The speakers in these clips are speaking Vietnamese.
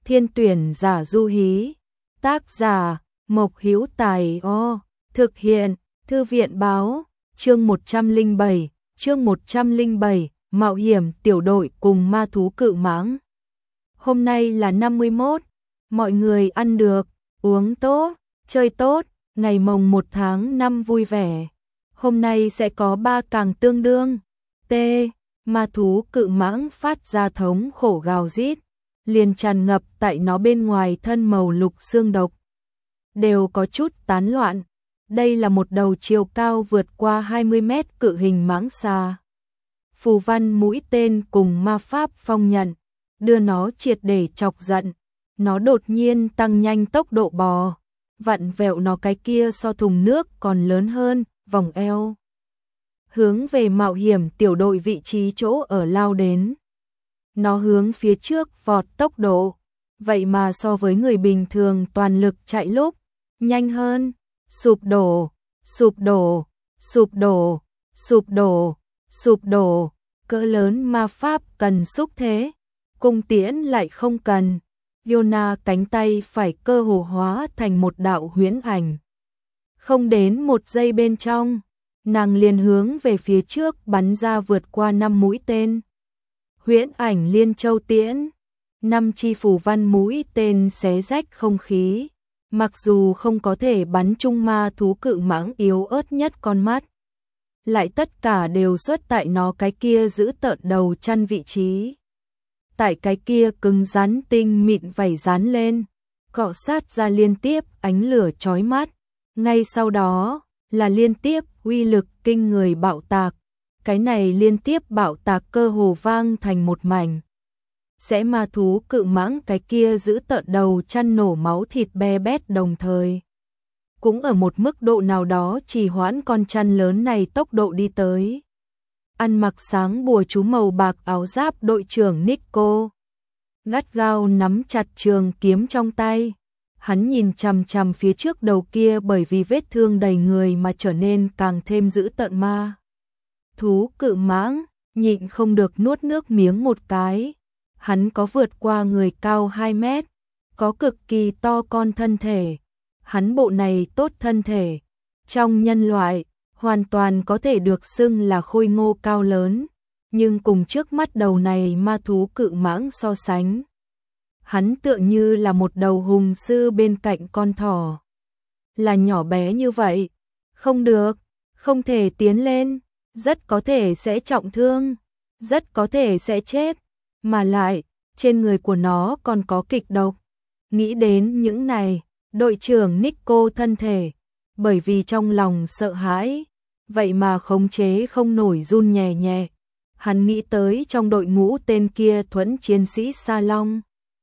Thiên tuyển giả du hí. Tác giả, Mộc Hữu Tài O. Thực hiện, Thư viện báo. Chương 107, Mạo hiểm tiểu đội cùng ma thú cự mãng. Hôm nay là 51, mọi người ăn được, uống tốt, chơi tốt, ngày mồng 1 tháng 5 vui vẻ. Hôm nay sẽ có 3 càng tương đương. T. Ma thú cự mãng phát ra thống khổ gào rít, liền tràn ngập tại nó bên ngoài thân màu lục xương độc. Đều có chút tán loạn. Đây là một đầu chiều cao vượt qua 20 mét cự hình mãng xà. Phù văn mũi tên cùng ma pháp phong nhận, đưa nó triệt để chọc giận. Nó đột nhiên tăng nhanh tốc độ bò, vặn vẹo nó cái kia so thùng nước còn lớn hơn, vòng eo. Hướng về mạo hiểm tiểu đội vị trí chỗ ở lao đến. Nó hướng phía trước vọt tốc độ, vậy mà so với người bình thường toàn lực chạy lúc, nhanh hơn. Sụp đổ, sụp đổ, sụp đổ, sụp đổ, sụp đổ, cỡ lớn ma pháp cần xúc thế, cung tiễn lại không cần. Yona cánh tay phải cơ hồ hóa thành một đạo huyễn ảnh. Không đến 1 giây bên trong, nàng liền hướng về phía trước bắn ra vượt qua 5 mũi tên. Huyễn ảnh liên châu tiễn, 5 chi phù văn mũi tên xé rách không khí. Mặc dù không có thể bắn trúng ma thú cự mãng yếu ớt nhất con mắt, lại tất cả đều xuất tại nó cái kia giữ tợn đầu chăn vị trí. Tại cái kia cứng rắn tinh mịn vảy dán lên, cọ sát ra liên tiếp ánh lửa chói mắt. Ngay sau đó là liên tiếp uy lực kinh người bạo tạc. Cái này liên tiếp bạo tạc cơ hồ vang thành một mảnh. Sẽ ma thú cự mãng cái kia giữ tợn đầu chăn nổ máu thịt be bét đồng thời. Cũng ở một mức độ nào đó trì hoãn con chăn lớn này tốc độ đi tới. Ăn mặc sáng bùa chú màu bạc áo giáp đội trưởng Nico gắt gao nắm chặt trường kiếm trong tay. Hắn nhìn chằm chằm phía trước đầu kia bởi vì vết thương đầy người mà trở nên càng thêm dữ tợn ma thú cự mãng, nhịn không được nuốt nước miếng một cái. Hắn có vượt qua người cao 2 mét, có cực kỳ to con thân thể. Hắn bộ này tốt thân thể, trong nhân loại, hoàn toàn có thể được xưng là khôi ngô cao lớn, nhưng cùng trước mắt đầu này ma thú cự mãng so sánh. Hắn tựa như là một đầu hùng sư bên cạnh con thỏ. Là nhỏ bé như vậy, không được, không thể tiến lên, rất có thể sẽ trọng thương, rất có thể sẽ chết. Mà lại, trên người của nó còn có kịch độc. Nghĩ đến những này, đội trưởng Nico thân thể, bởi vì trong lòng sợ hãi, vậy mà khống chế không nổi run nhẹ nhẹ. Hắn nghĩ tới trong đội ngũ tên kia thuẫn chiến sĩ Sa Long.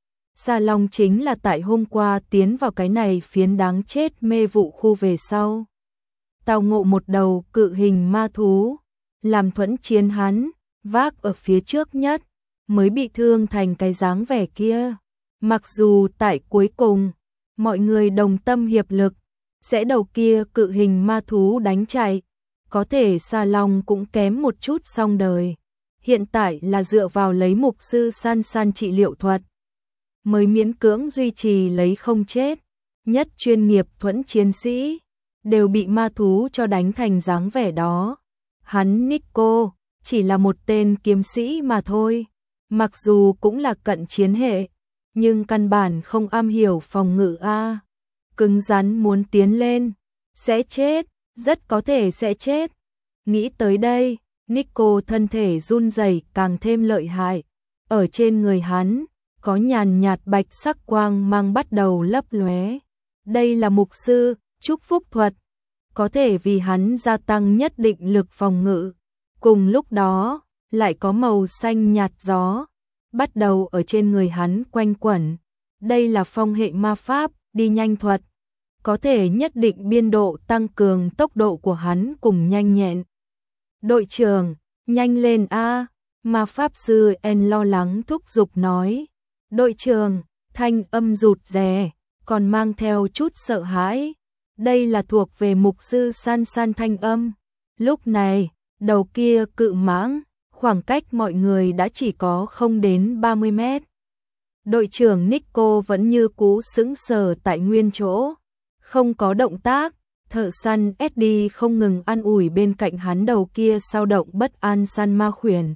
Sa Long chính là tại hôm qua tiến vào cái này phiến đáng chết mê vụ khu về sau. Tao ngộ một đầu cự hình ma thú, làm thuẫn chiến hắn, vác ở phía trước nhất. Mới bị thương thành cái dáng vẻ kia. Mặc dù tại cuối cùng, mọi người đồng tâm hiệp lực, sẽ đầu kia cự hình ma thú đánh chạy, có thể Sa Long cũng kém một chút xong đời. Hiện tại là dựa vào lấy mục sư san san trị liệu thuật, mới miễn cưỡng duy trì lấy không chết. Nhất chuyên nghiệp thuẫn chiến sĩ, đều bị ma thú cho đánh thành dáng vẻ đó. Hắn Nico, chỉ là một tên kiếm sĩ mà thôi. Mặc dù cũng là cận chiến hệ, nhưng căn bản không am hiểu phòng ngự a. Cứng rắn muốn tiến lên, sẽ chết, rất có thể sẽ chết. Nghĩ tới đây, Nico thân thể run rẩy càng thêm lợi hại. Ở trên người hắn, có nhàn nhạt bạch sắc quang mang bắt đầu lấp lóe. Đây là mục sư, chúc phúc thuật, có thể vì hắn gia tăng nhất định lực phòng ngự. Cùng lúc đó, lại có màu xanh nhạt gió bắt đầu ở trên người hắn quanh quẩn. Đây là phong hệ ma pháp, đi nhanh thuật, có thể nhất định biên độ tăng cường tốc độ của hắn cùng nhanh nhẹn. Đội trưởng, nhanh lên a, ma pháp sư En lo lắng thúc giục nói. Đội trưởng, thanh âm rụt rè, còn mang theo chút sợ hãi. Đây là thuộc về mục sư san san thanh âm. Lúc này, đầu kia cự mãng, khoảng cách mọi người đã chỉ có không đến 30 mét. Đội trưởng Nico vẫn như cũ sững sờ tại nguyên chỗ, không có động tác. Thợ săn Eddie không ngừng an ủi bên cạnh hắn đầu kia dao động bất an săn ma khuyển.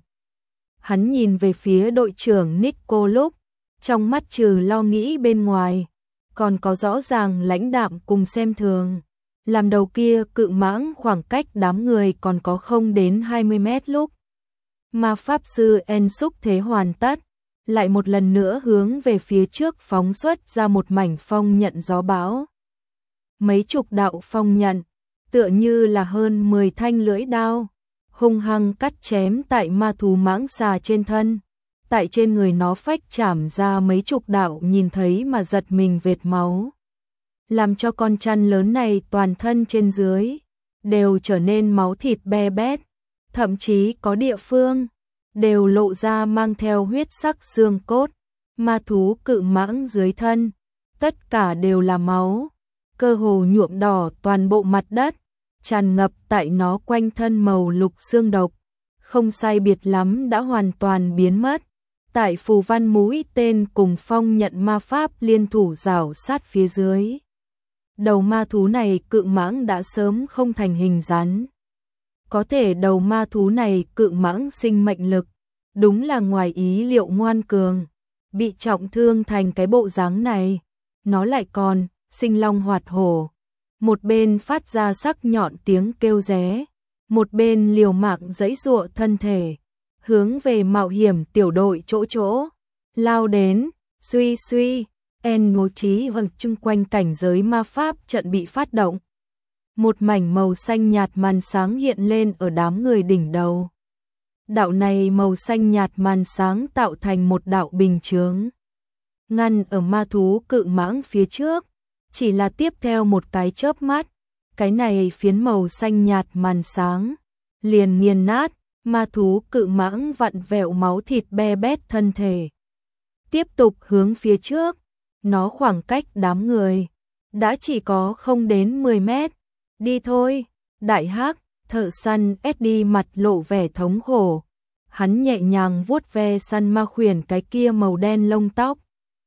Hắn nhìn về phía đội trưởng Nico lúc, trong mắt trừ lo nghĩ bên ngoài, còn có rõ ràng lãnh đạm cùng xem thường. Làm đầu kia cự mãng khoảng cách đám người còn có không đến 20 mét lúc. Ma Pháp Sư En xúc thế hoàn tất, lại một lần nữa hướng về phía trước phóng xuất ra một mảnh phong nhận gió bão. Mấy chục đạo phong nhận, tựa như là hơn 10 thanh lưỡi đao, hung hăng cắt chém tại ma thú mãng xà trên thân. Tại trên người nó phách chảm ra mấy chục đạo nhìn thấy mà giật mình vệt máu. Làm cho con chăn lớn này toàn thân trên dưới đều trở nên máu thịt be bét, thậm chí có địa phương đều lộ ra mang theo huyết sắc xương cốt. Ma thú cự mãng dưới thân, tất cả đều là máu, cơ hồ nhuộm đỏ toàn bộ mặt đất, tràn ngập tại nó quanh thân màu lục xương độc, không sai biệt lắm đã hoàn toàn biến mất. Tại phù văn mũi tên cùng phong nhận ma pháp liên thủ rảo sát phía dưới. Đầu ma thú này cự mãng đã sớm không thành hình rắn. Có thể đầu ma thú này cự mãng sinh mệnh lực, đúng là ngoài ý liệu ngoan cường. Bị trọng thương thành cái bộ dáng này, nó lại còn sinh long hoạt hổ. Một bên phát ra sắc nhọn tiếng kêu ré, một bên liều mạng giãy giụa thân thể, hướng về mạo hiểm tiểu đội chỗ lao đến. Suy suy, En bố trí vầng chung quanh cảnh giới ma pháp trận bị phát động. Một mảnh màu xanh nhạt màn sáng hiện lên ở đám người đỉnh đầu. Đạo này màu xanh nhạt màn sáng tạo thành một đạo bình chướng, ngăn ở ma thú cự mãng phía trước. Chỉ là tiếp theo một cái chớp mắt, cái này phiến màu xanh nhạt màn sáng liền nghiền nát ma thú cự mãng vặn vẹo máu thịt be bét thân thể. Tiếp tục hướng phía trước, nó khoảng cách đám người đã chỉ có không đến 10 mét. Đi thôi, đại hắc. Thợ săn Eddie mặt lộ vẻ thống khổ. Hắn nhẹ nhàng vuốt ve săn ma khuyển cái kia màu đen lông tóc,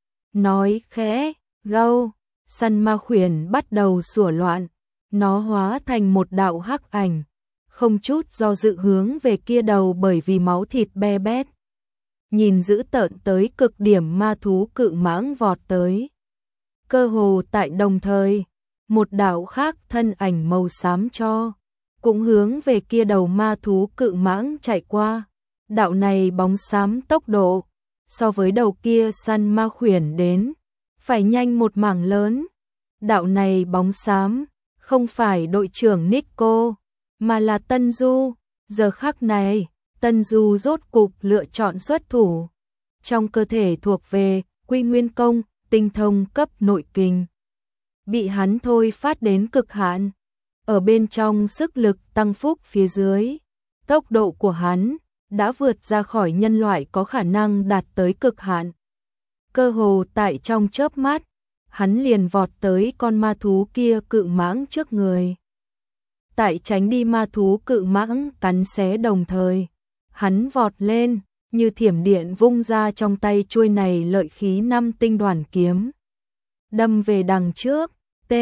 nói khẽ, gâu. Săn ma khuyển bắt đầu sủa loạn, nó hóa thành một đạo hắc ảnh, không chút do dự hướng về kia đầu bởi vì máu thịt be bét, nhìn dữ tợn tới cực điểm ma thú cự mãng vọt tới. Cơ hồ tại đồng thời, một đạo khác thân ảnh màu xám cho cũng hướng về kia đầu ma thú cự mãng chạy qua. Đạo này bóng xám tốc độ so với đầu kia săn ma khuyển đến phải nhanh một mảng lớn. Đạo này bóng xám không phải đội trưởng Nico, mà là Tân Du. Giờ khắc này, Tân Du rốt cục lựa chọn xuất thủ. Trong cơ thể thuộc về Quy Nguyên Công, tinh thông cấp nội kình, bị hắn thôi phát đến cực hạn. Ở bên trong sức lực tăng phúc phía dưới, tốc độ của hắn đã vượt ra khỏi nhân loại có khả năng đạt tới cực hạn. Cơ hồ tại trong chớp mắt, hắn liền vọt tới con ma thú kia cự mãng trước người. Tại tránh đi ma thú cự mãng cắn xé đồng thời, hắn vọt lên, như thiểm điện vung ra trong tay chuôi này lợi khí 5 tinh đoàn kiếm. Đâm về đằng trước,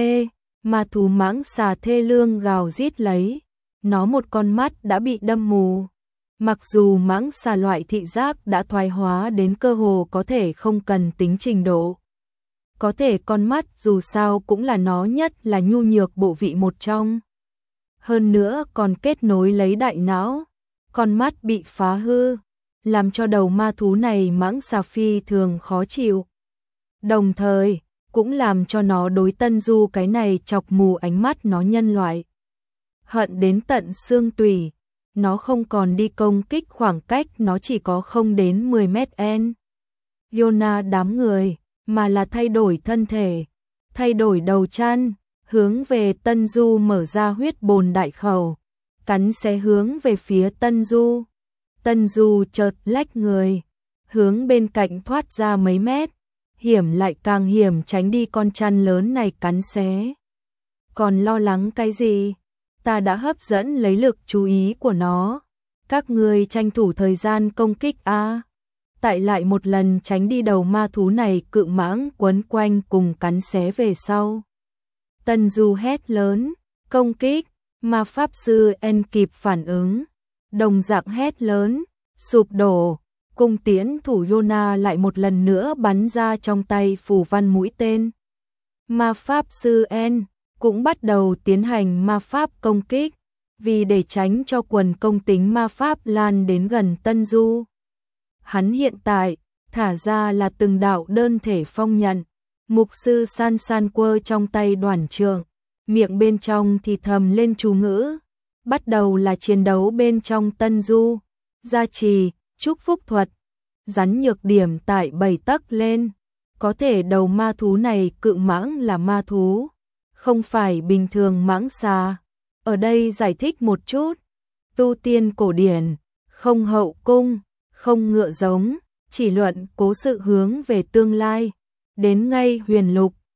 ma thú mãng xà thê lương gào rít lấy, nó một con mắt đã bị đâm mù. Mặc dù mãng xà loại thị giác đã thoái hóa đến cơ hồ có thể không cần tính trình độ, có thể con mắt dù sao cũng là nó nhất là nhu nhược bộ vị một trong. Hơn nữa còn kết nối lấy đại não, con mắt bị phá hư, làm cho đầu ma thú này mãng xà phi thường khó chịu. Đồng thời, cũng làm cho nó đối Tân Du cái này chọc mù ánh mắt nó nhân loại. Hận đến tận xương tủy, nó không còn đi công kích khoảng cách nó chỉ có không đến 10 mét en. Yona đám người, mà là thay đổi thân thể, thay đổi đầu chăn, hướng về Tân Du mở ra huyết bồn đại khẩu, cắn xé hướng về phía Tân Du. Tân Du chợt lách người, hướng bên cạnh thoát ra mấy mét, hiểm lại càng hiểm tránh đi con chăn lớn này cắn xé. Còn lo lắng cái gì? Ta đã hấp dẫn lấy lực chú ý của nó. Các ngươi tranh thủ thời gian công kích a. tại lại một lần tránh đi đầu ma thú này cự mãng quấn quanh cùng cắn xé về sau. Tân Du hét lớn, công kích, ma pháp sư En kịp phản ứng, đồng dạng hét lớn, sụp đổ, cung tiễn thủ Yona lại một lần nữa bắn ra trong tay phù văn mũi tên. Ma pháp sư En cũng bắt đầu tiến hành ma pháp công kích, vì để tránh cho quần công tính ma pháp lan đến gần Tân Du. Hắn hiện tại thả ra là từng đạo đơn thể phong nhận, mục sư san san quơ trong tay đoản trượng, miệng bên trong thì thầm lên chú ngữ, bắt đầu là chiến đấu bên trong Tân Du, gia trì, chúc phúc thuật, rắn nhược điểm tại 7 tấc lên, có thể đầu ma thú này cự mãng là ma thú, không phải bình thường mãng xà. Ở đây giải thích một chút, tu tiên cổ điển, không hậu cung, không ngựa giống, chỉ luận cố sự hướng về tương lai, đến ngay huyền lục,